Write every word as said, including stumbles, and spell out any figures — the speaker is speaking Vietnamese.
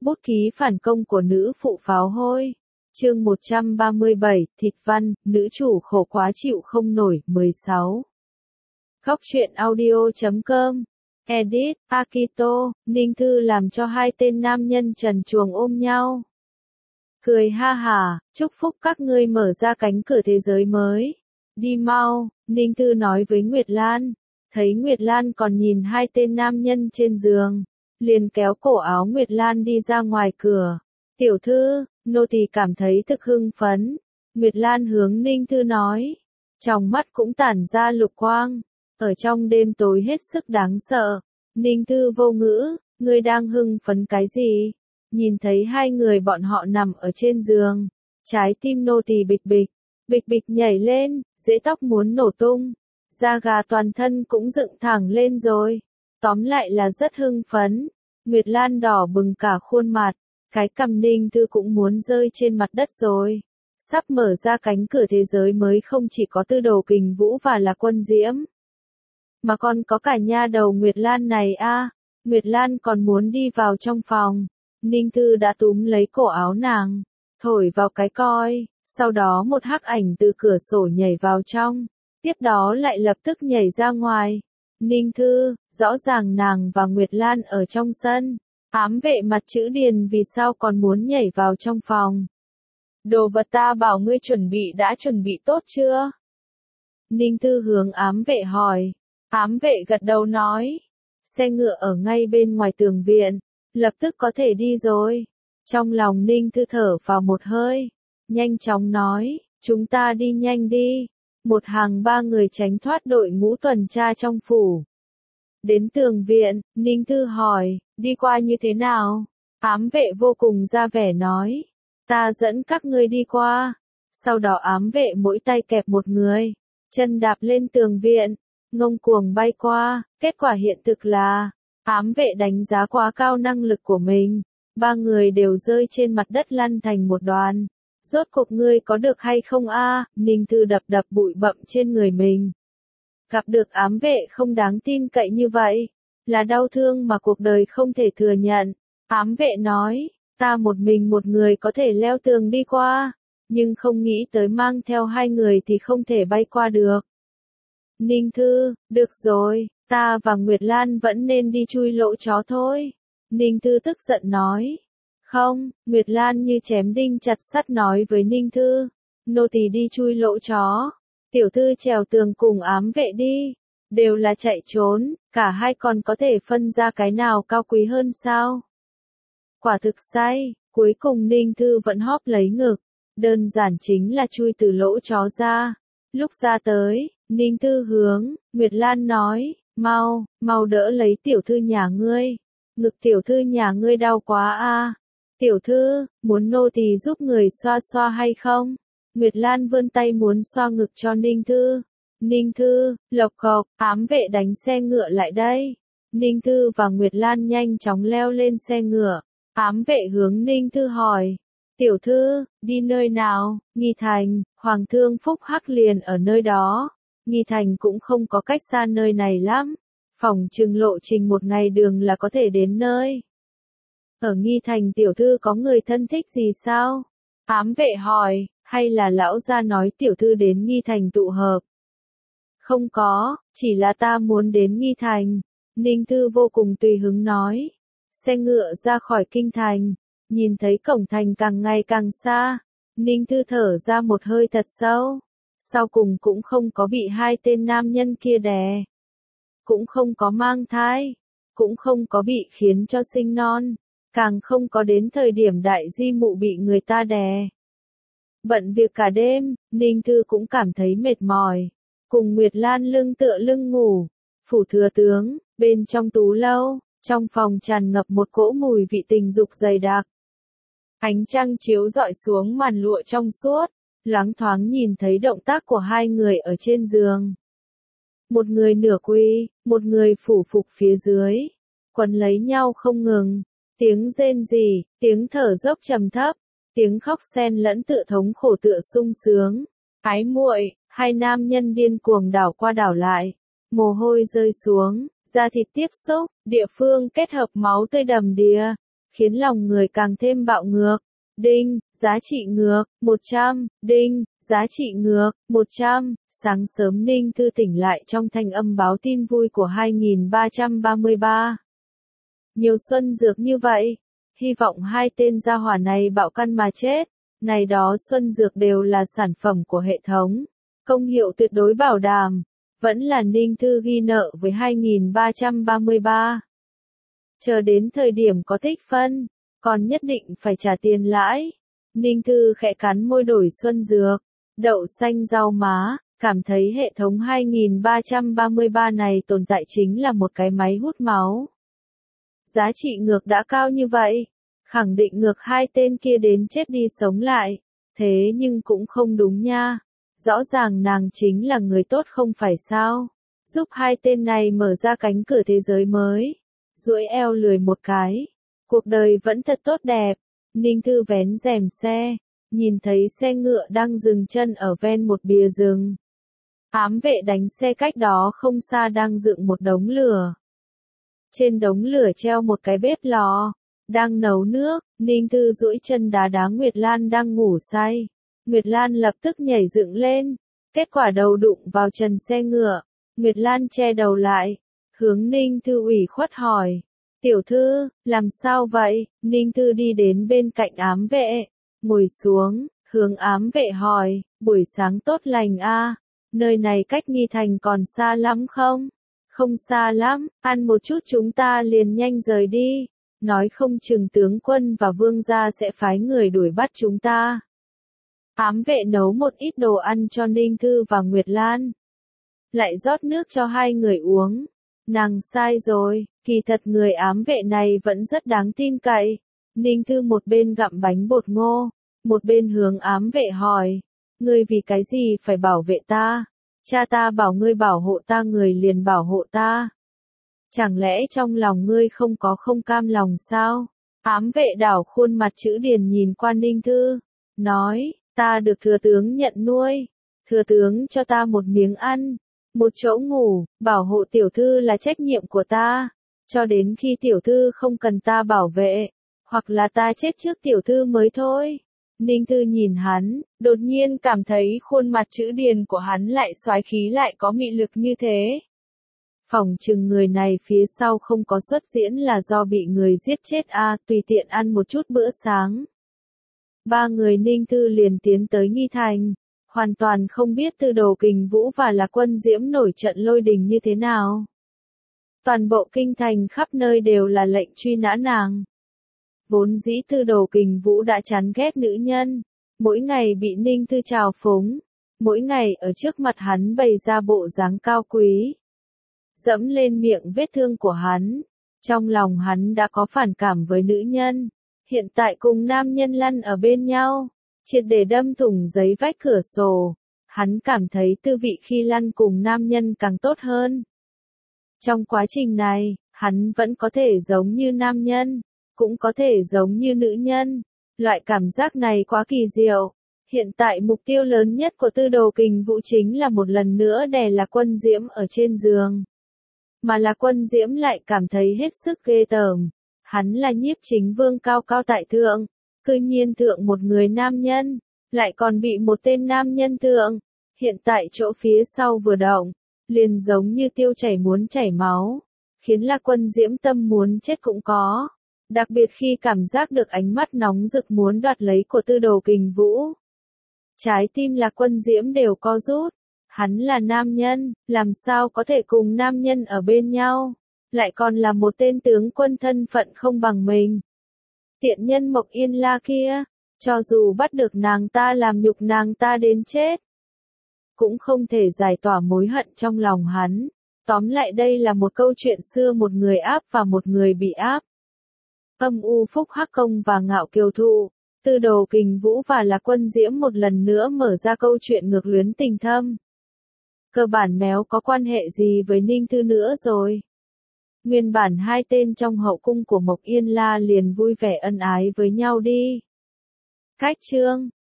Bút ký phản công của nữ phụ pháo hôi. Chương một trăm ba mươi bảy, Thịt văn, nữ chủ khổ quá chịu không nổi, mười sáu. Góc truyện audio chấm com. Edit, Akito, Ninh Thư làm cho hai tên nam nhân trần truồng ôm nhau. Cười ha hả, chúc phúc các ngươi mở ra cánh cửa thế giới mới. Đi mau, Ninh Thư nói với Nguyệt Lan. Thấy Nguyệt Lan còn nhìn hai tên nam nhân trên giường, liền kéo cổ áo Nguyệt Lan đi ra ngoài cửa. Tiểu thư, nô tỳ cảm thấy thực hưng phấn. Nguyệt Lan hướng Ninh Thư nói. Trong mắt cũng tản ra lục quang. Ở trong đêm tối hết sức đáng sợ. Ninh Thư vô ngữ, ngươi đang hưng phấn cái gì? Nhìn thấy hai người bọn họ nằm ở trên giường. Trái tim nô tỳ bịch bịch, bịch bịch nhảy lên, rễ tóc muốn nổ tung. Da gà toàn thân cũng dựng thẳng lên rồi. Tóm lại là rất hưng phấn. Nguyệt Lan đỏ bừng cả khuôn mặt. Cái cằm Ninh Thư cũng muốn rơi trên mặt đất rồi. Sắp mở ra cánh cửa thế giới mới không chỉ có Tư Đồ Kình Vũ và là Quân Diễm, mà còn có cả nha đầu Nguyệt Lan này a. À. Nguyệt Lan còn muốn đi vào trong phòng. Ninh Thư đã túm lấy cổ áo nàng, thổi vào cái coi, sau đó một hắc ảnh từ cửa sổ nhảy vào trong, tiếp đó lại lập tức nhảy ra ngoài. Ninh Thư, rõ ràng nàng và Nguyệt Lan ở trong sân. Ám vệ mặt chữ Điền vì sao còn muốn nhảy vào trong phòng? Đồ vật ta bảo ngươi chuẩn bị đã chuẩn bị tốt chưa? Ninh Thư hướng ám vệ hỏi. Ám vệ gật đầu nói. Xe ngựa ở ngay bên ngoài tường viện, lập tức có thể đi rồi. Trong lòng Ninh Thư thở vào một hơi, nhanh chóng nói, chúng ta đi nhanh đi. Một hàng ba người tránh thoát đội ngũ tuần tra trong phủ. Đến tường viện, Ninh Thư hỏi, đi qua như thế nào? Ám vệ vô cùng ra vẻ nói, ta dẫn các ngươi đi qua. Sau đó ám vệ mỗi tay kẹp một người, chân đạp lên tường viện, ngông cuồng bay qua. Kết quả hiện thực là, ám vệ đánh giá quá cao năng lực của mình. Ba người đều rơi trên mặt đất lăn thành một đoàn. Rốt cuộc ngươi có được hay không a? À? Ninh Thư đập đập bụi bặm trên người mình. Gặp được ám vệ không đáng tin cậy như vậy, là đau thương mà cuộc đời không thể thừa nhận. Ám vệ nói, ta một mình một người có thể leo tường đi qua, nhưng không nghĩ tới mang theo hai người thì không thể bay qua được. Ninh Thư, được rồi, ta và Nguyệt Lan vẫn nên đi chui lỗ chó thôi. Ninh Thư tức giận nói. Không, Nguyệt Lan như chém đinh chặt sắt nói với Ninh Thư. Nô tỳ đi chui lỗ chó. Tiểu thư trèo tường cùng ám vệ đi. Đều là chạy trốn, cả hai còn có thể phân ra cái nào cao quý hơn sao? Quả thực sai, cuối cùng Ninh Thư vẫn hóp lấy ngực. Đơn giản chính là chui từ lỗ chó ra. Lúc ra tới, Ninh Thư hướng, Nguyệt Lan nói, mau, mau đỡ lấy tiểu thư nhà ngươi. Ngực tiểu thư nhà ngươi đau quá a. À. Tiểu thư, muốn nô tỳ giúp người xoa xoa hay không? Nguyệt Lan vươn tay muốn xoa ngực cho Ninh Thư. Ninh Thư, lộc cộc, ám vệ đánh xe ngựa lại đây. Ninh Thư và Nguyệt Lan nhanh chóng leo lên xe ngựa. Ám vệ hướng Ninh Thư hỏi. Tiểu thư, đi nơi nào? Nghi Thành, Hoàng thương Phúc Hắc liền ở nơi đó. Nghi Thành cũng không có cách xa nơi này lắm. Phỏng chừng lộ trình một ngày đường là có thể đến nơi. Ở Nghi Thành tiểu thư có người thân thích gì sao? Ám vệ hỏi, hay là lão gia nói tiểu thư đến Nghi Thành tụ hợp? Không có, chỉ là ta muốn đến Nghi Thành. Ninh Thư vô cùng tùy hứng nói. Xe ngựa ra khỏi kinh thành, nhìn thấy cổng thành càng ngày càng xa. Ninh Thư thở ra một hơi thật sâu. Sau cùng cũng không có bị hai tên nam nhân kia đè. Cũng không có mang thai. Cũng không có bị khiến cho sinh non. Càng không có đến thời điểm đại di mụ bị người ta đè. Bận việc cả đêm, Ninh Thư cũng cảm thấy mệt mỏi. Cùng Nguyệt Lan lưng tựa lưng ngủ. Phủ thừa tướng, bên trong tú lâu, trong phòng tràn ngập một cỗ mùi vị tình dục dày đặc. Ánh trăng chiếu rọi xuống màn lụa trong suốt, loáng thoáng nhìn thấy động tác của hai người ở trên giường. Một người nửa quỳ, một người phủ phục phía dưới, quấn lấy nhau không ngừng. Tiếng rên rỉ, tiếng thở dốc trầm thấp, tiếng khóc xen lẫn tựa thống khổ tựa sung sướng. Ái muội, hai nam nhân điên cuồng đảo qua đảo lại, mồ hôi rơi xuống, da thịt tiếp xúc, địa phương kết hợp máu tươi đầm đìa. khiến lòng người càng thêm bạo ngược. Đinh, giá trị ngược, một trăm, đinh, giá trị ngược, một trăm, sáng sớm Ninh Thư tỉnh lại trong thanh âm báo tin vui của hai nghìn ba trăm ba mươi ba. Nhiều xuân dược như vậy, hy vọng hai tên gia hỏa này bạo căn mà chết, này đó xuân dược đều là sản phẩm của hệ thống, công hiệu tuyệt đối bảo đảm, vẫn là Ninh Thư ghi nợ với hai nghìn ba trăm ba mươi ba. Chờ đến thời điểm có tích phân, còn nhất định phải trả tiền lãi. Ninh Thư khẽ cắn môi đổi xuân dược, đậu xanh rau má, cảm thấy hệ thống hai nghìn ba trăm ba mươi ba này tồn tại chính là một cái máy hút máu. Giá trị ngược đã cao như vậy, khẳng định ngược hai tên kia đến chết đi sống lại, thế nhưng cũng không đúng nha. Rõ ràng nàng chính là người tốt không phải sao, giúp hai tên này mở ra cánh cửa thế giới mới. Duỗi eo lười một cái, cuộc đời vẫn thật tốt đẹp. Ninh Thư vén rèm xe, nhìn thấy xe ngựa đang dừng chân ở ven một bìa rừng. Ám vệ đánh xe cách đó không xa đang dựng một đống lửa. Trên đống lửa treo một cái bếp lò, đang nấu nước. Ninh Thư duỗi chân đá đá Nguyệt Lan đang ngủ say. Nguyệt Lan lập tức nhảy dựng lên, kết quả đầu đụng vào trần xe ngựa. Nguyệt Lan che đầu lại, hướng Ninh Thư ủy khuất hỏi. Tiểu thư, làm sao vậy? Ninh Thư đi đến bên cạnh ám vệ, ngồi xuống, hướng ám vệ hỏi, buổi sáng tốt lành a, nơi này cách Nghi Thành còn xa lắm không? Không xa lắm, ăn một chút chúng ta liền nhanh rời đi, nói không chừng tướng quân và vương gia sẽ phái người đuổi bắt chúng ta. Ám vệ nấu một ít đồ ăn cho Ninh Thư và Nguyệt Lan, lại rót nước cho hai người uống. Nàng sai rồi, kỳ thật người ám vệ này vẫn rất đáng tin cậy. Ninh Thư một bên gặm bánh bột ngô, một bên hướng ám vệ hỏi, ngươi vì cái gì phải bảo vệ ta? Cha ta bảo ngươi bảo hộ ta người liền bảo hộ ta. Chẳng lẽ trong lòng ngươi không có không cam lòng sao? Ám vệ đảo khuôn mặt chữ điền nhìn qua Ninh Thư, nói, ta được thừa tướng nhận nuôi, thừa tướng cho ta một miếng ăn, một chỗ ngủ, bảo hộ tiểu thư là trách nhiệm của ta, cho đến khi tiểu thư không cần ta bảo vệ, hoặc là ta chết trước tiểu thư mới thôi. Ninh Thư nhìn hắn, đột nhiên cảm thấy khuôn mặt chữ điền của hắn lại soái khí lại có mị lực như thế. Phỏng chừng người này phía sau không có xuất diễn là do bị người giết chết a, à, tùy tiện ăn một chút bữa sáng. Ba người Ninh Thư liền tiến tới Nghi Thành, hoàn toàn không biết Tư Đồ Kình Vũ và Lạc Quân Diễm nổi trận lôi đình như thế nào. Toàn bộ kinh thành khắp nơi đều là lệnh truy nã nàng. Vốn dĩ Tư Đồ Kình Vũ đã chán ghét nữ nhân, mỗi ngày bị Ninh Thư trào phúng, mỗi ngày ở trước mặt hắn bày ra bộ dáng cao quý, dẫm lên miệng vết thương của hắn. Trong lòng hắn đã có phản cảm với nữ nhân, hiện tại cùng nam nhân lăn ở bên nhau, triệt để đâm thủng giấy vách cửa sổ, hắn cảm thấy tư vị khi lăn cùng nam nhân càng tốt hơn. Trong quá trình này, hắn vẫn có thể giống như nam nhân, cũng có thể giống như nữ nhân, loại cảm giác này quá kỳ diệu. Hiện tại mục tiêu lớn nhất của Tư Đồ Kình Vũ chính là một lần nữa đè Lạc Quân Diễm ở trên giường. Mà Lạc Quân Diễm lại cảm thấy hết sức ghê tởm. Hắn là Nhiếp Chính Vương cao cao tại thượng, cư nhiên thượng một người nam nhân, lại còn bị một tên nam nhân thượng. Hiện tại chỗ phía sau vừa động, liền giống như tiêu chảy muốn chảy máu, khiến Lạc Quân Diễm tâm muốn chết cũng có. Đặc biệt khi cảm giác được ánh mắt nóng rực muốn đoạt lấy của Tư Đồ Kình Vũ. Trái tim Lạc Quân Diễm đều co rút. Hắn là nam nhân, làm sao có thể cùng nam nhân ở bên nhau, lại còn là một tên tướng quân thân phận không bằng mình. Tiện nhân Mộc Yên La kia, cho dù bắt được nàng ta làm nhục nàng ta đến chết, cũng không thể giải tỏa mối hận trong lòng hắn. Tóm lại đây là một câu chuyện xưa một người áp và một người bị áp. Âm u Phúc Hắc Công và Ngạo Kiều Thụ, Tư Đồ Kình Vũ và Lạc Quân Diễm một lần nữa mở ra câu chuyện ngược luyến tình thâm. Cơ bản méo có quan hệ gì với Ninh Thư nữa rồi. Nguyên bản hai tên trong hậu cung của Mộc Yên La liền vui vẻ ân ái với nhau đi. Cách chương